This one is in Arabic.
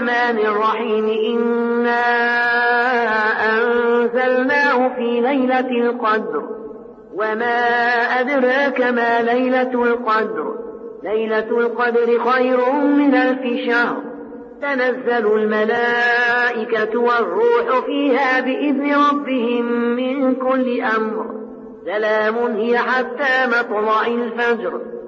الرحمن الرحيم إنا أنزلناه في ليلة القدر وما أدراك ما ليلة القدر ليلة القدر خير من 1000 شهر تنزل الملائكة والروح فيها بإذن ربهم من كل أمر سلام هي حتى مطلع الفجر